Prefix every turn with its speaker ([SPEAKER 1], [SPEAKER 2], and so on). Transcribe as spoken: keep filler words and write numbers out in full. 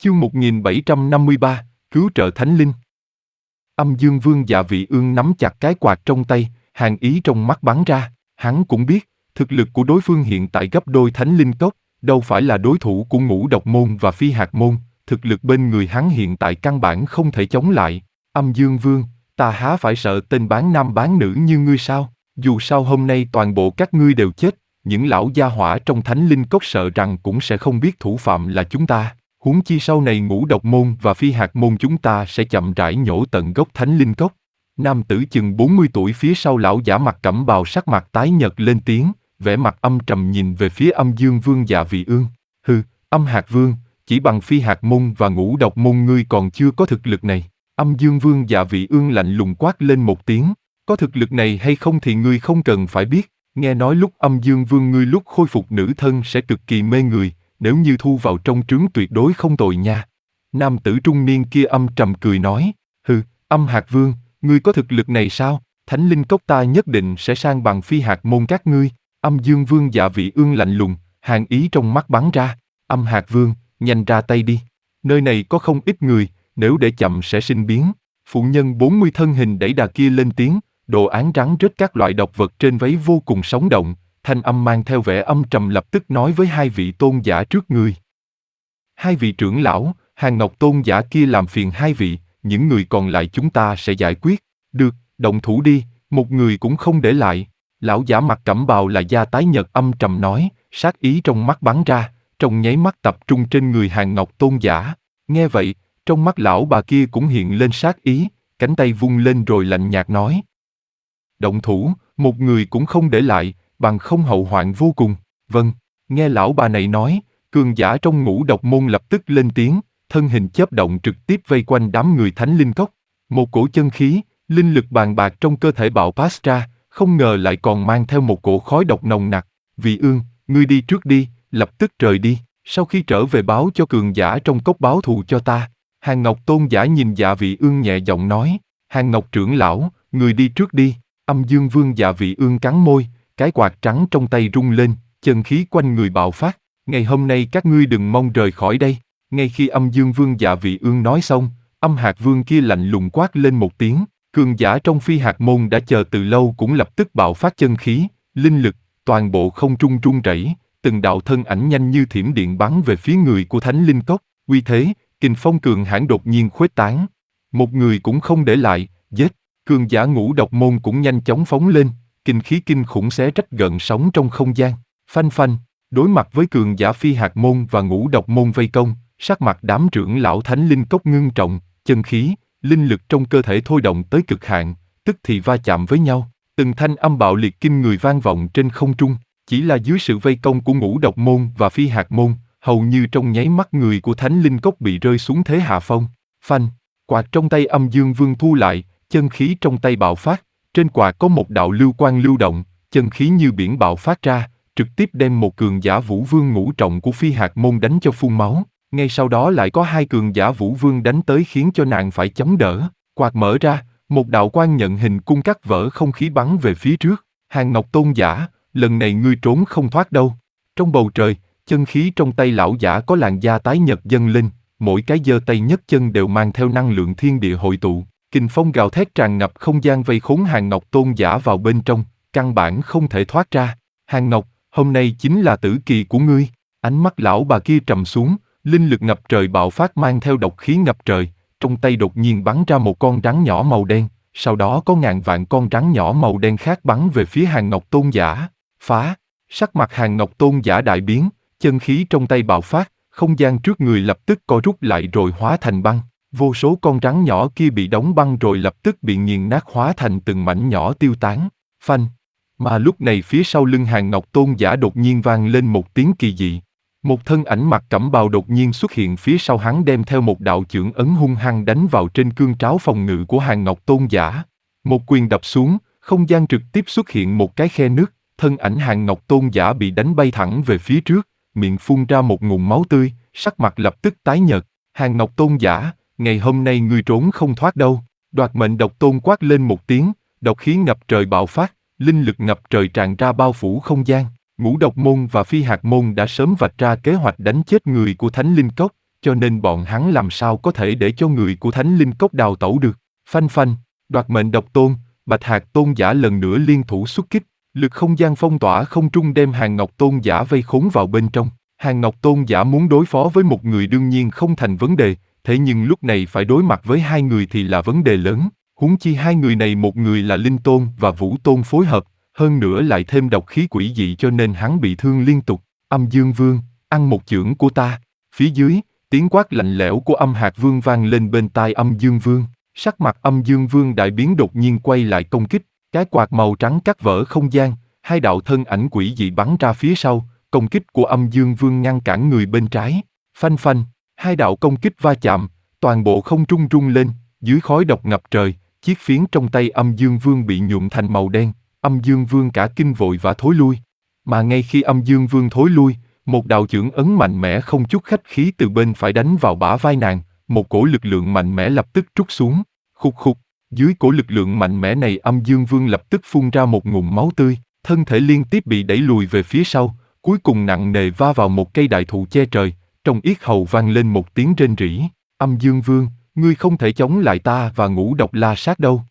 [SPEAKER 1] Chương một nghìn bảy trăm năm mươi ba, cứu trợ Thánh Linh. Âm Dương Vương Dạ Vị Ương nắm chặt cái quạt trong tay, hàn ý trong mắt bắn ra. Hắn cũng biết, thực lực của đối phương hiện tại gấp đôi Thánh Linh Cốc, đâu phải là đối thủ của Ngũ Độc Môn và Phi Hạt Môn. Thực lực bên người hắn hiện tại căn bản không thể chống lại. Âm Dương Vương, ta há phải sợ tên bán nam bán nữ như ngươi sao? Dù sao hôm nay toàn bộ các ngươi đều chết, những lão gia hỏa trong Thánh Linh Cốc sợ rằng cũng sẽ không biết thủ phạm là chúng ta. Huống chi sau này Ngũ Độc Môn và Phi Hạt Môn chúng ta sẽ chậm rãi nhổ tận gốc Thánh Linh Cốc. Nam tử chừng bốn mươi tuổi phía sau lão giả mặc cẩm bào sắc mặt tái nhợt lên tiếng, vẻ mặt âm trầm nhìn về phía Âm Dương Vương Dạ Vị Ương. Hừ, Âm Hạt Vương, chỉ bằng Phi Hạt Môn và Ngũ Độc Môn ngươi còn chưa có thực lực này. Âm Dương Vương Dạ Vị Ương lạnh lùng quát lên một tiếng, có thực lực này hay không thì ngươi không cần phải biết. Nghe nói lúc Âm Dương Vương ngươi lúc khôi phục nữ thân sẽ cực kỳ mê người, nếu như thu vào trong trướng tuyệt đối không tồi nha. Nam tử trung niên kia âm trầm cười nói, hừ, Âm Hạt Vương, ngươi có thực lực này sao? Thánh Linh Cốc ta nhất định sẽ sang bằng Phi Hạt Môn các ngươi. Âm Dương Vương Dạ Vị Ương lạnh lùng, hàn ý trong mắt bắn ra. Âm Hạt Vương, nhanh ra tay đi. Nơi này có không ít người, nếu để chậm sẽ sinh biến. Phụ nhân bốn mươi thân hình đẩy đà kia lên tiếng, đồ án rắn rết các loại độc vật trên váy vô cùng sống động, thanh âm mang theo vẻ âm trầm lập tức nói với hai vị tôn giả trước người. Hai vị trưởng lão, Hàng Ngọc tôn giả kia làm phiền hai vị, những người còn lại chúng ta sẽ giải quyết. Được, động thủ đi, một người cũng không để lại. Lão giả mặc cẩm bào là da tái nhợt âm trầm nói, sát ý trong mắt bắn ra, trong nháy mắt tập trung trên người Hàng Ngọc tôn giả. Nghe vậy, trong mắt lão bà kia cũng hiện lên sát ý, cánh tay vung lên rồi lạnh nhạt nói. Động thủ, một người cũng không để lại, bằng không hậu hoạn vô cùng. Vâng, nghe lão bà này nói, cường giả trong Ngũ Độc Môn lập tức lên tiếng, thân hình chớp động trực tiếp vây quanh đám người Thánh Linh Cốc. Một cổ chân khí, linh lực bàn bạc trong cơ thể bạo phát ra, không ngờ lại còn mang theo một cổ khói độc nồng nặc. Vị Ương, ngươi đi trước đi, lập tức rời đi, sau khi trở về báo cho cường giả trong cốc báo thù cho ta. Hàng Ngọc tôn giả nhìn Dạ Vị Ương nhẹ giọng nói, Hàng Ngọc trưởng lão, người đi trước đi. Âm Dương Vương Dạ Vị Ương cắn môi, cái quạt trắng trong tay rung lên, chân khí quanh người bạo phát. Ngày hôm nay các ngươi đừng mong rời khỏi đây. Ngay khi Âm Dương Vương Dạ Vị Ương nói xong, Âm Hạt Vương kia lạnh lùng quát lên một tiếng. Cường giả trong Phi Hạt Môn đã chờ từ lâu cũng lập tức bạo phát chân khí, linh lực, toàn bộ không trung rung rẩy, từng đạo thân ảnh nhanh như thiểm điện bắn về phía người của Thánh Linh Cốc. Uy thế, kình phong cường hãn đột nhiên khuếch tán. Một người cũng không để lại, giết. Cường giả Ngũ Độc Môn cũng nhanh chóng phóng lên, kinh khí kinh khủng xé rách gợn sóng trong không gian. Phanh phanh, đối mặt với cường giả Phi Hạt Môn và Ngũ Độc Môn vây công, sắc mặt đám trưởng lão Thánh Linh Cốc ngưng trọng, chân khí, linh lực trong cơ thể thôi động tới cực hạn, tức thì va chạm với nhau, từng thanh âm bạo liệt kinh người vang vọng trên không trung. Chỉ là dưới sự vây công của Ngũ Độc Môn và Phi Hạt Môn, hầu như trong nháy mắt người của Thánh Linh Cốc bị rơi xuống thế hạ phong. Phanh, quạt trong tay Âm Dương Vương thu lại, chân khí trong tay bạo phát, trên quạt có một đạo lưu quang lưu động, chân khí như biển bạo phát ra, trực tiếp đem một cường giả Vũ Vương ngũ trọng của Phi Hạt Môn đánh cho phun máu. Ngay sau đó lại có hai cường giả Vũ Vương đánh tới khiến cho nàng phải chống đỡ. Quạt mở ra, một đạo quang nhận hình cung cắt vỡ không khí bắn về phía trước. Hàng Ngọc tôn giả, lần này ngươi trốn không thoát đâu. Trong bầu trời, chân khí trong tay lão giả có làn da tái nhợt dâng lên, mỗi cái giơ tay nhấc chân đều mang theo năng lượng thiên địa hội tụ. Kình phong gào thét tràn ngập không gian vây khốn Hàng Ngọc tôn giả vào bên trong, căn bản không thể thoát ra. Hàng Ngọc, hôm nay chính là tử kỳ của ngươi. Ánh mắt lão bà kia trầm xuống, linh lực ngập trời bạo phát mang theo độc khí ngập trời, trong tay đột nhiên bắn ra một con rắn nhỏ màu đen, sau đó có ngàn vạn con rắn nhỏ màu đen khác bắn về phía Hàng Ngọc tôn giả. Phá! Sắc mặt Hàng Ngọc tôn giả đại biến, chân khí trong tay bạo phát, không gian trước người lập tức co rút lại rồi hóa thành băng. Vô số con rắn nhỏ kia bị đóng băng rồi lập tức bị nghiền nát hóa thành từng mảnh nhỏ tiêu tán. Phanh! Mà lúc này phía sau lưng Hàng Ngọc tôn giả đột nhiên vang lên một tiếng kỳ dị. Một thân ảnh mặc cẩm bào đột nhiên xuất hiện phía sau hắn đem theo một đạo chưởng ấn hung hăng đánh vào trên cương tráo phòng ngự của Hàng Ngọc tôn giả. Một quyền đập xuống, không gian trực tiếp xuất hiện một cái khe nứt, thân ảnh Hàng Ngọc tôn giả bị đánh bay thẳng về phía trước, miệng phun ra một ngụm máu tươi, sắc mặt lập tức tái nhợt. Hàng Ngọc tôn giả, ngày hôm nay ngươi trốn không thoát đâu. Đoạt mệnh độc tôn quát lên một tiếng, độc khí ngập trời bạo phát, linh lực ngập trời tràn ra bao phủ không gian. Ngũ Độc Môn và Phi Hạt Môn đã sớm vạch ra kế hoạch đánh chết người của Thánh Linh Cốc, cho nên bọn hắn làm sao có thể để cho người của Thánh Linh Cốc đào tẩu được. Phanh phanh, Đoạt Mệnh Độc Tôn, Bạch Hạc Tôn giả lần nữa liên thủ xuất kích, lực không gian phong tỏa không trung đem Hàn Ngọc Tôn giả vây khốn vào bên trong. Hàn Ngọc Tôn giả muốn đối phó với một người đương nhiên không thành vấn đề, thế nhưng lúc này phải đối mặt với hai người thì là vấn đề lớn, huống chi hai người này một người là Linh Tôn và Vũ Tôn phối hợp, hơn nữa lại thêm độc khí quỷ dị cho nên hắn bị thương liên tục. Âm Dương Vương, ăn một chưởng của ta. Phía dưới, tiếng quát lạnh lẽo của Âm Hạc Vương vang lên bên tai Âm Dương Vương. Sắc mặt Âm Dương Vương đại biến đột nhiên quay lại công kích, cái quạt màu trắng cắt vỡ không gian, hai đạo thân ảnh quỷ dị bắn ra phía sau, công kích của Âm Dương Vương ngăn cản người bên trái. Phanh phanh, hai đạo công kích va chạm, toàn bộ không trung rung lên, dưới khói độc ngập trời, chiếc phiến trong tay Âm Dương Vương bị nhuộm thành màu đen, Âm Dương Vương cả kinh vội và thối lui. Mà ngay khi Âm Dương Vương thối lui, một đạo chưởng ấn mạnh mẽ không chút khách khí từ bên phải đánh vào bả vai nàng, một cổ lực lượng mạnh mẽ lập tức trút xuống. Khục khục, dưới cổ lực lượng mạnh mẽ này Âm Dương Vương lập tức phun ra một ngụm máu tươi, thân thể liên tiếp bị đẩy lùi về phía sau, cuối cùng nặng nề va vào một cây đại thụ che trời, trong yết hầu vang lên một tiếng rên rỉ. Âm Dương Vương, ngươi không thể chống lại ta và Ngũ Độc La Sát đâu.